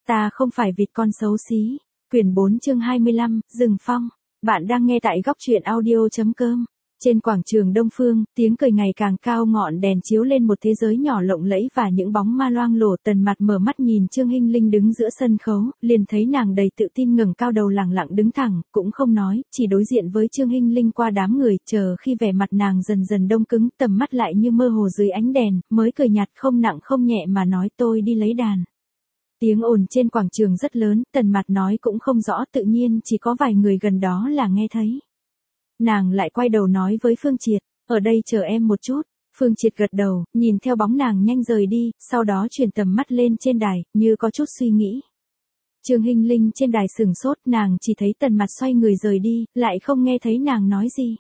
Ta không phải vịt con xấu xí. Quyển 4 chương 25, Rừng Phong. Bạn đang nghe tại góc truyện audio.com. Trên quảng trường Đông Phương, tiếng cười ngày càng cao, ngọn đèn chiếu lên một thế giới nhỏ lộng lẫy và những bóng ma loang lổ. Tần Mạt mở mắt nhìn Trương Hinh Linh đứng giữa sân khấu, liền thấy nàng đầy tự tin ngẩng cao đầu lẳng lặng đứng thẳng, cũng không nói, chỉ đối diện với Trương Hinh Linh qua đám người, chờ khi vẻ mặt nàng dần dần đông cứng, tầm mắt lại như mơ hồ dưới ánh đèn, mới cười nhạt không nặng không nhẹ mà nói: tôi đi lấy đàn. Tiếng ồn trên quảng trường rất lớn, Tần Mạt nói cũng không rõ, tự nhiên chỉ có vài người gần đó là nghe thấy. Nàng lại quay đầu nói với Phương Triệt, ở đây chờ em một chút. Phương Triệt gật đầu, nhìn theo bóng nàng nhanh rời đi, sau đó chuyển tầm mắt lên trên đài, như có chút suy nghĩ. Trương Hinh Linh trên đài sửng sốt, nàng chỉ thấy Tần Mạt xoay người rời đi, lại không nghe thấy nàng nói gì.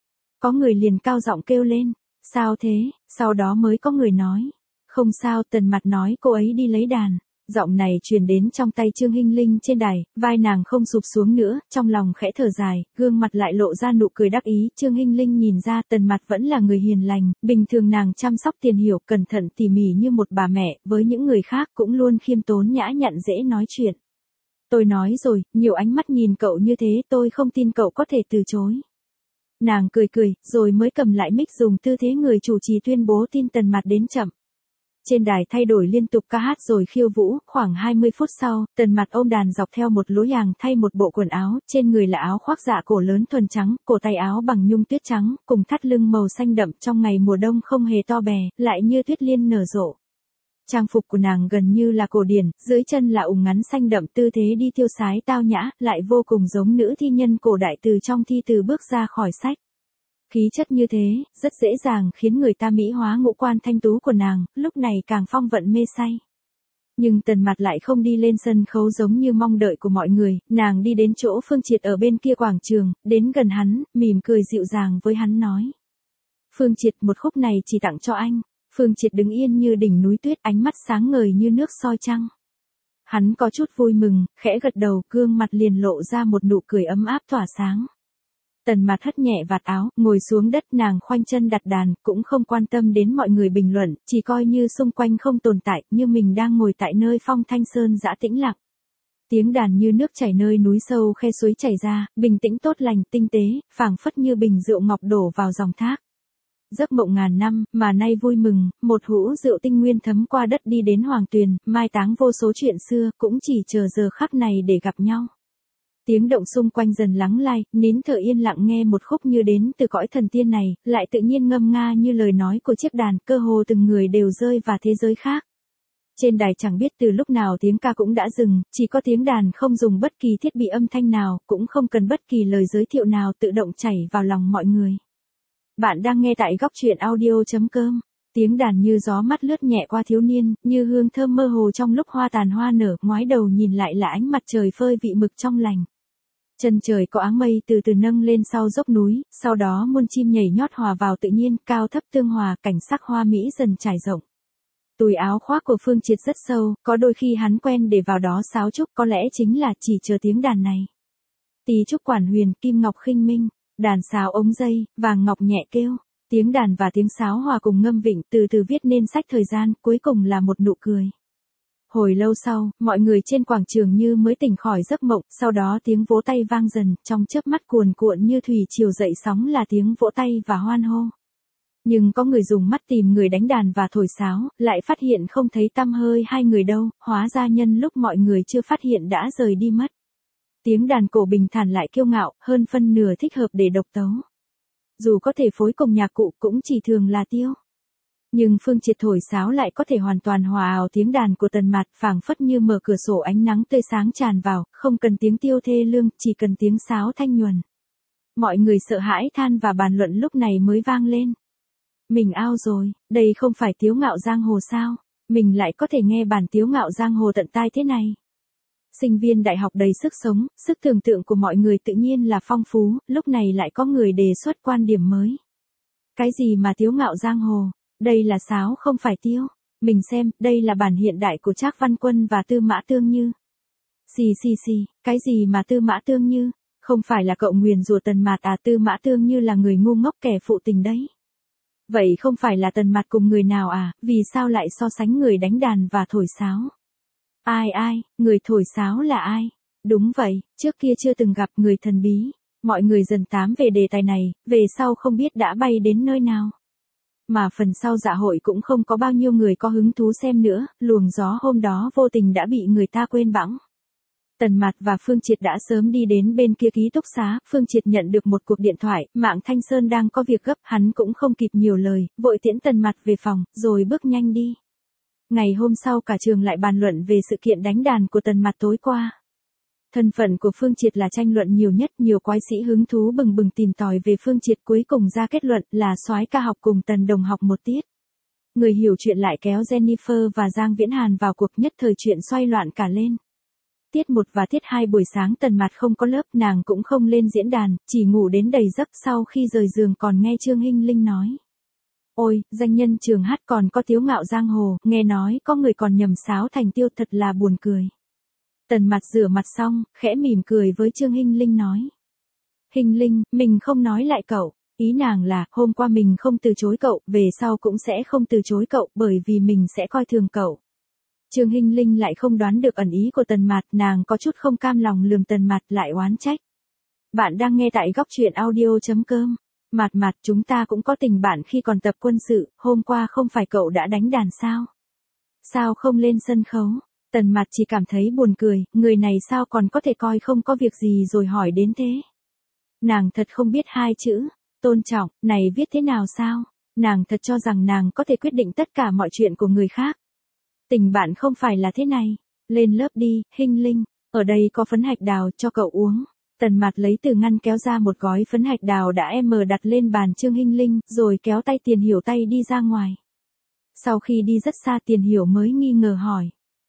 Có người liền cao giọng kêu lên, sao thế, sau đó mới có người nói, không sao. Tần Mạt nói cô ấy đi lấy đàn. Giọng này truyền đến trong tay Trương Hinh Linh trên đài, vai nàng không sụp xuống nữa, trong lòng khẽ thở dài, gương mặt lại lộ ra nụ cười đắc ý. Trương Hinh Linh nhìn ra Tần Mạt vẫn là người hiền lành, bình thường nàng chăm sóc Tiền Hiểu, cẩn thận tỉ mỉ như một bà mẹ, với những người khác cũng luôn khiêm tốn nhã nhặn dễ nói chuyện. Tôi nói rồi, nhiều ánh mắt nhìn cậu như thế, tôi không tin cậu có thể từ chối. Nàng cười cười, rồi mới cầm lại mic dùng tư thế người chủ trì tuyên bố tin Tần Mạt đến chậm. Trên đài thay đổi liên tục ca hát rồi khiêu vũ, khoảng 20 phút sau, Tần Mạt ôm đàn dọc theo một lối hàng thay một bộ quần áo, trên người là áo khoác dạ cổ lớn thuần trắng, cổ tay áo bằng nhung tuyết trắng, cùng thắt lưng màu xanh đậm, trong ngày mùa đông không hề to bè, lại như tuyết liên nở rộ. Trang phục của nàng gần như là cổ điển, dưới chân là ủng ngắn xanh đậm, tư thế đi tiêu sái tao nhã, lại vô cùng giống nữ thi nhân cổ đại từ trong thi từ bước ra khỏi sách. Khí chất như thế, rất dễ dàng khiến người ta mỹ hóa ngũ quan thanh tú của nàng, lúc này càng phong vận mê say. Nhưng Tần Mạt lại không đi lên sân khấu giống như mong đợi của mọi người, nàng đi đến chỗ Phương Triệt ở bên kia quảng trường, đến gần hắn, mỉm cười dịu dàng với hắn nói. Phương Triệt, một khúc này chỉ tặng cho anh. Phương Triệt đứng yên như đỉnh núi tuyết, ánh mắt sáng ngời như nước soi trăng. Hắn có chút vui mừng, khẽ gật đầu, gương mặt liền lộ ra một nụ cười ấm áp tỏa sáng. Tần Mạt hất nhẹ vạt áo, ngồi xuống đất, nàng khoanh chân đặt đàn, cũng không quan tâm đến mọi người bình luận, chỉ coi như xung quanh không tồn tại, như mình đang ngồi tại nơi phong thanh sơn dã tĩnh lặng. Tiếng đàn như nước chảy nơi núi sâu khe suối chảy ra, bình tĩnh tốt lành, tinh tế, phảng phất như bình rượu ngọc đổ vào dòng thác. Giấc mộng ngàn năm, mà nay vui mừng, một hũ rượu tinh nguyên thấm qua đất đi đến Hoàng Tuyền, mai táng vô số chuyện xưa, cũng chỉ chờ giờ khắc này để gặp nhau. Tiếng động xung quanh dần lắng lai, nín thở yên lặng nghe một khúc như đến từ cõi thần tiên này, lại tự nhiên ngâm nga như lời nói của chiếc đàn, cơ hồ từng người đều rơi vào thế giới khác. Trên đài chẳng biết từ lúc nào tiếng ca cũng đã dừng, chỉ có tiếng đàn không dùng bất kỳ thiết bị âm thanh nào, cũng không cần bất kỳ lời giới thiệu nào, tự động chảy vào lòng mọi người. Bạn đang nghe tại góc truyện audio.com. Tiếng đàn như gió mát lướt nhẹ qua thiếu niên, như hương thơm mơ hồ trong lúc hoa tàn hoa nở, ngoái đầu nhìn lại là ánh mặt trời phơi vị mực trong lành. Chân trời có áng mây từ từ nâng lên sau dốc núi, sau đó muôn chim nhảy nhót hòa vào tự nhiên, cao thấp tương hòa, cảnh sắc hoa mỹ dần trải rộng. Túi áo khoác của Phương Triệt rất sâu, có đôi khi hắn quen để vào đó sáo trúc, có lẽ chính là chỉ chờ tiếng đàn này. Tí trúc quản huyền, kim ngọc khinh minh, đàn sáo ống dây, vàng ngọc nhẹ kêu. Tiếng đàn và tiếng sáo hòa cùng ngâm vịnh, từ từ viết nên sách thời gian, cuối cùng là một nụ cười. Hồi lâu sau, mọi người trên quảng trường như mới tỉnh khỏi giấc mộng, sau đó tiếng vỗ tay vang dần, trong chớp mắt cuồn cuộn như thủy triều dậy sóng là tiếng vỗ tay và hoan hô. Nhưng có người dùng mắt tìm người đánh đàn và thổi sáo, lại phát hiện không thấy tăm hơi hai người đâu, hóa ra nhân lúc mọi người chưa phát hiện đã rời đi mất. Tiếng đàn cổ bình thản lại kiêu ngạo, hơn phân nửa thích hợp để độc tấu. Dù có thể phối cùng nhạc cụ cũng chỉ thường là tiêu. Nhưng Phương Triệt thổi sáo lại có thể hoàn toàn hòa ào tiếng đàn của Tần Mạt, phảng phất như mở cửa sổ ánh nắng tươi sáng tràn vào, không cần tiếng tiêu thê lương, chỉ cần tiếng sáo thanh nhuần. Mọi người sợ hãi than và bàn luận lúc này mới vang lên. Mình ao rồi, đây không phải Tiếu Ngạo Giang Hồ sao? Mình lại có thể nghe bản Tiếu Ngạo Giang Hồ tận tai thế này. Sinh viên đại học đầy sức sống, sức tưởng tượng của mọi người tự nhiên là phong phú, lúc này lại có người đề xuất quan điểm mới. Cái gì mà Tiếu Ngạo Giang Hồ? Đây là sáo không phải tiêu. Mình xem, đây là bản hiện đại của Trác Văn Quân và Tư Mã Tương Như. Xì, cái gì mà Tư Mã Tương Như? Không phải là cậu nguyền rủa Tần Mạt à? Tư Mã Tương Như là người ngu ngốc kẻ phụ tình đấy. Vậy không phải là Tần Mạt cùng người nào à? Vì sao lại so sánh người đánh đàn và thổi sáo? Ai, người thổi sáo là ai? Đúng vậy, trước kia chưa từng gặp người thần bí. Mọi người dần tám về đề tài này, về sau không biết đã bay đến nơi nào. Mà phần sau dạ hội cũng không có bao nhiêu người có hứng thú xem nữa, luồng gió hôm đó vô tình đã bị người ta quên bẵng. Tần Mạt và Phương Triệt đã sớm đi đến bên kia ký túc xá, Phương Triệt nhận được một cuộc điện thoại, Mạng Thanh Sơn đang có việc gấp, hắn cũng không kịp nhiều lời, vội tiễn Tần Mạt về phòng, rồi bước nhanh đi. Ngày hôm sau cả trường lại bàn luận về sự kiện đánh đàn của Tần Mạt tối qua. Thân phận của Phương Triệt là tranh luận nhiều nhất, nhiều quái sĩ hứng thú bừng bừng tìm tòi về Phương Triệt, cuối cùng ra kết luận là soái ca học cùng Tần Đồng học một tiết. Người hiểu chuyện lại kéo Jennifer và Giang Viễn Hàn vào cuộc, nhất thời chuyện xoay loạn cả lên. Tiết 1 và tiết 2 buổi sáng Tần Mạt không có lớp, nàng cũng không lên diễn đàn, chỉ ngủ đến đầy giấc, sau khi rời giường còn nghe Trương Hinh Linh nói. Ôi, danh nhân trường hát còn có tiếu ngạo giang hồ, nghe nói có người còn nhầm sáo thành tiêu, thật là buồn cười. Tần Mạt rửa mặt xong, khẽ mỉm cười với Trương Hinh Linh nói. Hinh Linh, mình không nói lại cậu, ý nàng là, hôm qua mình không từ chối cậu, về sau cũng sẽ không từ chối cậu, bởi vì mình sẽ coi thường cậu. Trương Hinh Linh lại không đoán được ẩn ý của Tần Mạt, nàng có chút không cam lòng lườm Tần Mạt, lại oán trách. Bạn đang nghe tại góc truyện audio.com. Mạt, chúng ta cũng có tình bạn khi còn tập quân sự, hôm qua không phải cậu đã đánh đàn sao? Sao không lên sân khấu? Tần Mạt chỉ cảm thấy buồn cười, người này sao còn có thể coi không có việc gì rồi hỏi đến thế. Nàng thật không biết hai chữ, tôn trọng, này viết thế nào sao? Nàng thật cho rằng nàng có thể quyết định tất cả mọi chuyện của người khác. Tình bạn không phải là thế này. Lên lớp đi, Hinh Linh, ở đây có phấn hạch đào cho cậu uống. Tần Mạt lấy từ ngăn kéo ra một gói phấn hạch đào đã đặt lên bàn Trương Hinh Linh, rồi kéo tay Tiền Hiểu tay đi ra ngoài. Sau khi đi rất xa Tiền Hiểu mới nghi ngờ hỏi.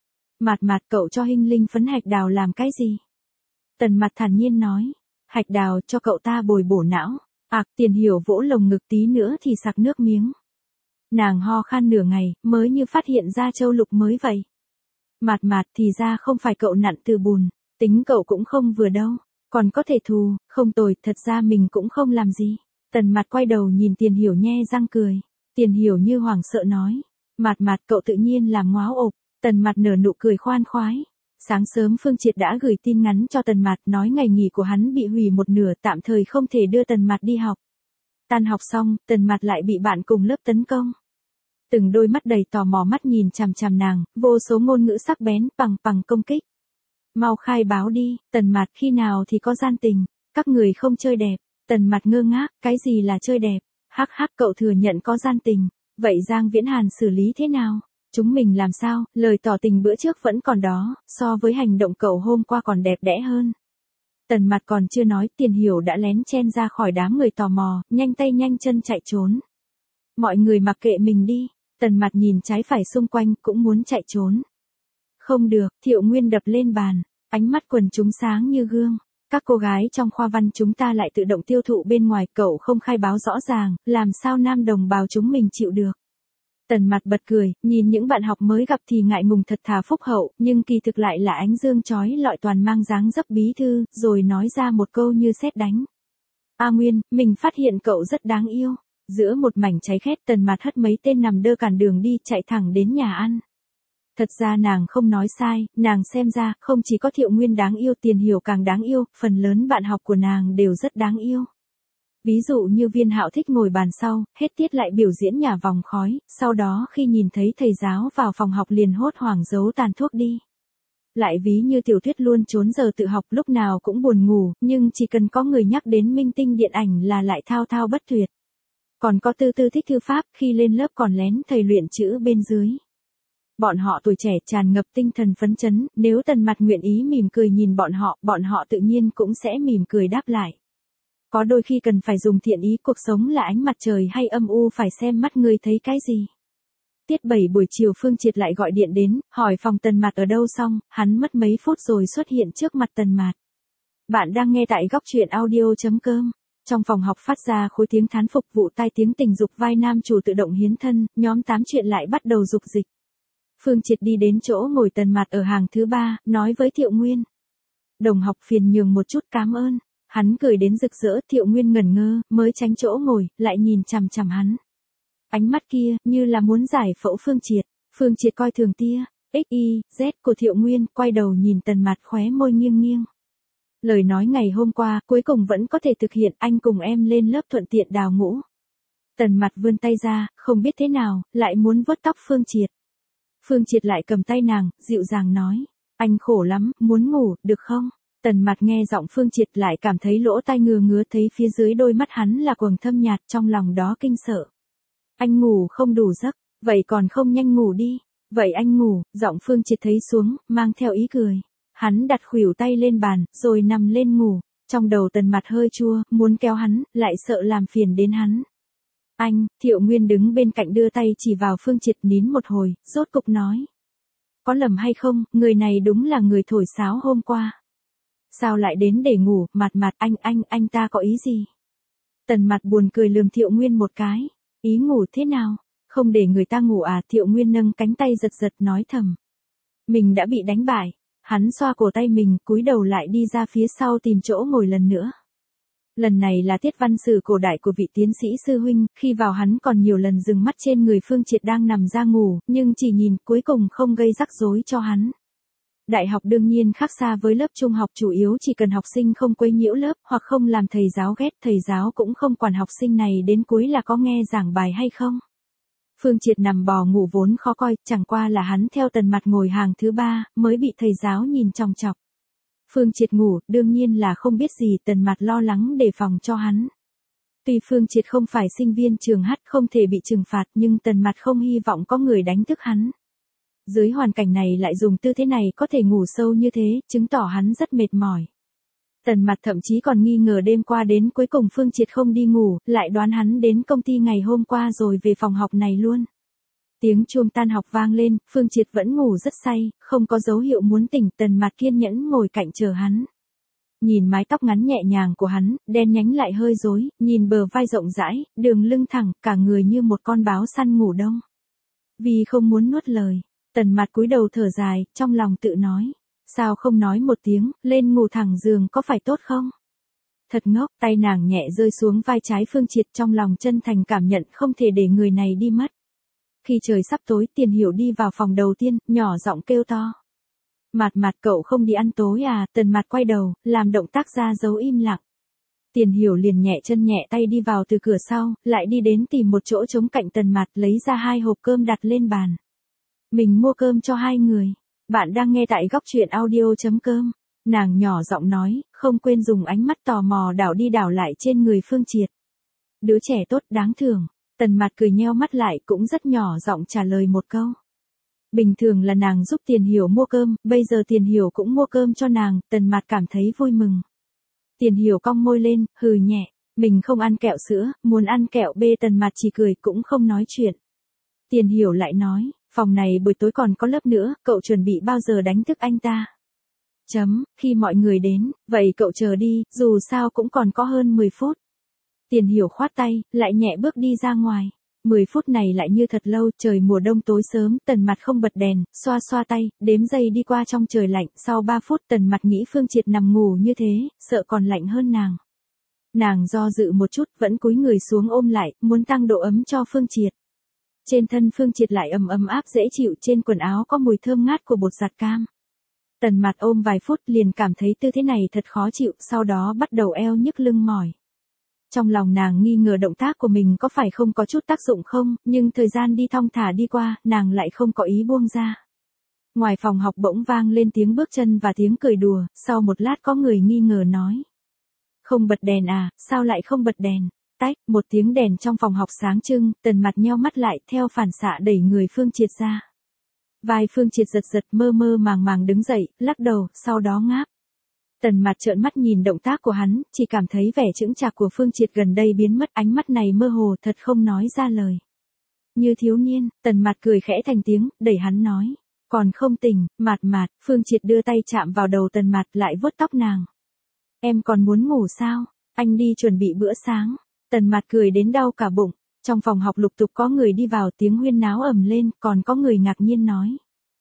Mạt, cậu cho Hinh Linh phấn hạch đào làm cái gì? Tần Mạt thản nhiên nói. Hạch đào cho cậu ta bồi bổ não. Tiền Hiểu vỗ lồng ngực tí nữa thì sặc nước miếng. Nàng ho khan nửa ngày, mới như phát hiện ra châu lục mới vậy. Mạt, thì ra không phải cậu nặn từ bùn, tính cậu cũng không vừa đâu, còn có thể thù, không tồi, thật ra mình cũng không làm gì. Tần Mạt quay đầu nhìn Tiền Hiểu nhe răng cười. Tiền Hiểu như hoảng sợ nói. Mạt, cậu tự nhiên làm ngáo ộp. Tần Mạt nở nụ cười khoan khoái. Sáng sớm Phương Triệt đã gửi tin ngắn cho Tần Mạt nói ngày nghỉ của hắn bị hủy một nửa, tạm thời không thể đưa Tần Mạt đi học. Tan học xong, Tần Mạt lại bị bạn cùng lớp tấn công. Từng đôi mắt đầy tò mò mắt nhìn chằm chằm nàng, vô số ngôn ngữ sắc bén, bằng công kích. Mau khai báo đi, Tần Mạt, khi nào thì có gian tình, các người không chơi đẹp. Tần Mạt ngơ ngác, cái gì là chơi đẹp? Hắc, cậu thừa nhận có gian tình, vậy Giang Viễn Hàn xử lý thế nào? Chúng mình làm sao? Lời tỏ tình bữa trước vẫn còn đó, so với hành động cậu hôm qua còn đẹp đẽ hơn. Tần Mạt còn chưa nói, Tiền Hiểu đã lén chen ra khỏi đám người tò mò, nhanh tay nhanh chân chạy trốn. Mọi người mặc kệ mình đi. Tần Mạt nhìn trái phải xung quanh, cũng muốn chạy trốn. Không được, Thiệu Nguyên đập lên bàn, ánh mắt quần chúng sáng như gương. Các cô gái trong khoa văn chúng ta lại tự động tiêu thụ bên ngoài, cậu không khai báo rõ ràng, làm sao nam đồng bào chúng mình chịu được. Tần Mạt bật cười, nhìn những bạn học mới gặp thì ngại ngùng thật thà phúc hậu, nhưng kỳ thực lại là ánh dương chói lọi toàn mang dáng dấp bí thư, rồi nói ra một câu như sét đánh. Nguyên, mình phát hiện cậu rất đáng yêu. Giữa một mảnh cháy khét Tần Mạt hất mấy tên nằm đơ cản đường đi, chạy thẳng đến nhà ăn. Thật ra nàng không nói sai, nàng xem ra, không chỉ có Thiệu Nguyên đáng yêu, Tiền Hiểu càng đáng yêu, phần lớn bạn học của nàng đều rất đáng yêu. Ví dụ như Viên Hạo thích ngồi bàn sau, hết tiết lại biểu diễn nhả vòng khói, sau đó khi nhìn thấy thầy giáo vào phòng học liền hốt hoảng giấu tàn thuốc đi. Lại ví như Tiểu Tuyết luôn trốn giờ tự học, lúc nào cũng buồn ngủ, nhưng chỉ cần có người nhắc đến minh tinh điện ảnh là lại thao thao bất tuyệt. Còn có Tư thích thư pháp, khi lên lớp còn lén thầy luyện chữ bên dưới. Bọn họ tuổi trẻ tràn ngập tinh thần phấn chấn, nếu Tần Mạt nguyện ý mỉm cười nhìn bọn họ tự nhiên cũng sẽ mỉm cười đáp lại. Có đôi khi cần phải dùng thiện ý, cuộc sống là ánh mặt trời hay âm u phải xem mắt người thấy cái gì. Tiết 7 buổi chiều Phương Triệt lại gọi điện đến, hỏi phòng Tần Mạt ở đâu xong, hắn mất mấy phút rồi xuất hiện trước mặt Tần Mạt. Bạn đang nghe tại góc truyện audio.com. Trong phòng học phát ra khối tiếng thán phục, vụ tai tiếng tình dục, vai nam chủ tự động hiến thân, nhóm 8 chuyện lại bắt đầu dục dịch. Phương Triệt đi đến chỗ ngồi Tần Mạt ở hàng thứ 3, nói với Thiệu Nguyên. Đồng học phiền nhường một chút, cảm ơn. Hắn cười đến rực rỡ, Thiệu Nguyên ngẩn ngơ, mới tránh chỗ ngồi, lại nhìn chằm chằm hắn. Ánh mắt kia, như là muốn giải phẫu Phương Triệt coi thường tia. Z của Thiệu Nguyên, quay đầu nhìn Tần Mạt khóe môi nghiêng nghiêng. Lời nói ngày hôm qua, cuối cùng vẫn có thể thực hiện, anh cùng em lên lớp thuận tiện đào ngũ. Tần Mạt vươn tay ra, không biết thế nào, lại muốn vuốt tóc Phương Triệt. Phương Triệt lại cầm tay nàng, dịu dàng nói. Anh khổ lắm, muốn ngủ, được không? Tần Mạt nghe giọng Phương Triệt lại cảm thấy lỗ tai ngứa ngứa, thấy phía dưới đôi mắt hắn là quầng thâm nhạt, trong lòng đó kinh sợ. Anh ngủ không đủ giấc, vậy còn không nhanh ngủ đi. Vậy anh ngủ, giọng Phương Triệt thấy xuống, mang theo ý cười. Hắn đặt khuỷu tay lên bàn, rồi nằm lên ngủ. Trong đầu Tần Mạt hơi chua, muốn kéo hắn, lại sợ làm phiền đến hắn. Anh, Thiệu Nguyên đứng bên cạnh đưa tay chỉ vào Phương Triệt, nín một hồi, rốt cục nói. Có lầm hay không, người này đúng là người thổi sáo hôm qua. Sao lại đến để ngủ, Mạt, anh ta có ý gì? Tần Mạt buồn cười lườm Thiệu Nguyên một cái. Ý ngủ thế nào? Không để người ta ngủ à? Thiệu Nguyên nâng cánh tay giật giật nói thầm. Mình đã bị đánh bại. Hắn xoa cổ tay mình, cúi đầu lại đi ra phía sau tìm chỗ ngồi lần nữa. Lần này là tiết văn sử cổ đại của vị tiến sĩ sư huynh, khi vào hắn còn nhiều lần dừng mắt trên người Phương Triệt đang nằm ra ngủ, nhưng chỉ nhìn, cuối cùng không gây rắc rối cho hắn. Đại học đương nhiên khác xa với lớp trung học, chủ yếu chỉ cần học sinh không quấy nhiễu lớp, hoặc không làm thầy giáo ghét, thầy giáo cũng không quản học sinh này đến cuối là có nghe giảng bài hay không. Phương Triệt nằm bò ngủ vốn khó coi, chẳng qua là hắn theo Tần Mạt ngồi hàng thứ 3, mới bị thầy giáo nhìn chòng chọc. Phương Triệt ngủ, đương nhiên là không biết gì, Tần Mạt lo lắng đề phòng cho hắn. Tuy Phương Triệt không phải sinh viên trường H không thể bị trừng phạt, nhưng Tần Mạt không hy vọng có người đánh thức hắn. Dưới hoàn cảnh này lại dùng tư thế này có thể ngủ sâu như thế, chứng tỏ hắn rất mệt mỏi. Tần Mạt thậm chí còn nghi ngờ đêm qua đến cuối cùng Phương Triệt không đi ngủ, lại đoán hắn đến công ty ngày hôm qua rồi về phòng học này luôn. Tiếng chuông tan học vang lên, Phương Triệt vẫn ngủ rất say, không có dấu hiệu muốn tỉnh, Tần Mạt kiên nhẫn ngồi cạnh chờ hắn. Nhìn mái tóc ngắn nhẹ nhàng của hắn, đen nhánh lại hơi rối, nhìn bờ vai rộng rãi, đường lưng thẳng, cả người như một con báo săn ngủ đông. Vì không muốn nuốt lời, Tần Mạt cúi đầu thở dài, trong lòng tự nói. Sao không nói một tiếng, lên ngủ thẳng giường có phải tốt không? Thật ngốc, tay nàng nhẹ rơi xuống vai trái Phương Triệt, trong lòng chân thành cảm nhận không thể để người này đi mất. Khi trời sắp tối, Tiền Hiểu đi vào phòng đầu tiên, nhỏ giọng kêu to. Mạt, cậu không đi ăn tối à? Tần Mạt quay đầu, làm động tác ra dấu im lặng. Tiền Hiểu liền nhẹ chân nhẹ tay đi vào từ cửa sau, lại đi đến tìm một chỗ trống cạnh Tần Mạt, lấy ra 2 hộp cơm đặt lên bàn. Mình mua cơm cho 2 người. Bạn đang nghe tại góc truyện audio.com. Nàng nhỏ giọng nói, không quên dùng ánh mắt tò mò đảo đi đảo lại trên người Phương Triệt. Đứa trẻ tốt đáng thương. Tần Mạt cười nheo mắt lại, cũng rất nhỏ giọng trả lời một câu. Bình thường là nàng giúp Tiền Hiểu mua cơm, bây giờ Tiền Hiểu cũng mua cơm cho nàng, Tần Mạt cảm thấy vui mừng. Tiền Hiểu cong môi lên, hừ nhẹ, mình không ăn kẹo sữa, muốn ăn kẹo bê. Tần Mạt chỉ cười cũng không nói chuyện. Tiền Hiểu lại nói, phòng này buổi tối còn có lớp nữa, cậu chuẩn bị bao giờ đánh thức anh ta? Khi mọi người đến, vậy cậu chờ đi, dù sao cũng còn có hơn 10 phút. Tiền Hiểu khoát tay, lại nhẹ bước đi ra ngoài. 10 phút này lại như thật lâu, trời mùa đông tối sớm, Tần Mạt không bật đèn, xoa xoa tay, đếm giây đi qua trong trời lạnh, sau 3 phút Tần Mạt nghĩ Phương Triệt nằm ngủ như thế, sợ còn lạnh hơn nàng. Nàng do dự một chút, vẫn cúi người xuống ôm lại, muốn tăng độ ấm cho Phương Triệt. Trên thân Phương Triệt lại ấm áp dễ chịu, trên quần áo có mùi thơm ngát của bột giặt cam. Tần Mạt ôm vài phút liền cảm thấy tư thế này thật khó chịu, sau đó bắt đầu eo nhức lưng mỏi. Trong lòng nàng nghi ngờ động tác của mình có phải không có chút tác dụng không, nhưng thời gian đi thong thả đi qua, nàng lại không có ý buông ra. Ngoài phòng học bỗng vang lên tiếng bước chân và tiếng cười đùa, sau một lát có người nghi ngờ nói. Không bật đèn à, sao lại không bật đèn? Tách, một tiếng đèn trong phòng học sáng trưng, Tần Mạt nheo mắt lại, theo phản xạ đẩy người Phương Triệt ra. Vai Phương Triệt giật mơ màng đứng dậy, lắc đầu, sau đó ngáp. Tần Mạt trợn mắt nhìn động tác của hắn, chỉ cảm thấy vẻ chững chạc của Phương Triệt gần đây biến mất, ánh mắt này mơ hồ thật không nói ra lời. Như thiếu niên, Tần Mạt cười khẽ thành tiếng, đẩy hắn nói. Còn không tỉnh, Mạt, Phương Triệt đưa tay chạm vào đầu Tần Mạt lại vuốt tóc nàng. Em còn muốn ngủ sao? Anh đi chuẩn bị bữa sáng. Tần Mạt cười đến đau cả bụng. Trong phòng học lục tục có người đi vào, tiếng huyên náo ầm lên, còn có người ngạc nhiên nói.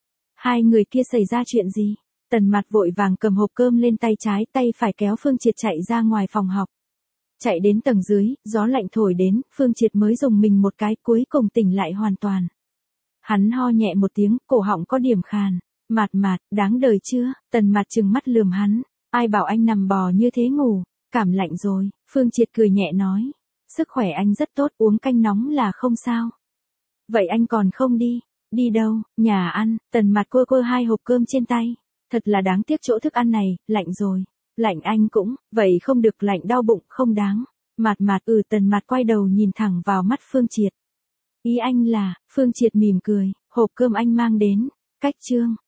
2 người kia xảy ra chuyện gì? Tần Mạt vội vàng cầm hộp cơm lên tay trái, tay phải kéo Phương Triệt chạy ra ngoài phòng học. Chạy đến tầng dưới, gió lạnh thổi đến, Phương Triệt mới dùng mình một cái, cuối cùng tỉnh lại hoàn toàn. Hắn ho nhẹ một tiếng, cổ họng có điểm khàn. Mạt Mạt, đáng đời chưa? Tần Mạt trừng mắt lườm hắn. Ai bảo anh nằm bò như thế ngủ, cảm lạnh rồi. Phương Triệt cười nhẹ nói. Sức khỏe anh rất tốt, uống canh nóng là không sao. Vậy anh còn không đi? Đi đâu? Nhà ăn. Tần Mạt cua cua 2 hộp cơm trên tay. Thật là đáng tiếc chỗ thức ăn này, lạnh rồi. Lạnh anh cũng, vậy không được, lạnh đau bụng, không đáng. Mạt Mạt. Tần Mạt quay đầu nhìn thẳng vào mắt Phương Triệt. Ý anh là, Phương Triệt mỉm cười, hộp cơm anh mang đến. Cách chương.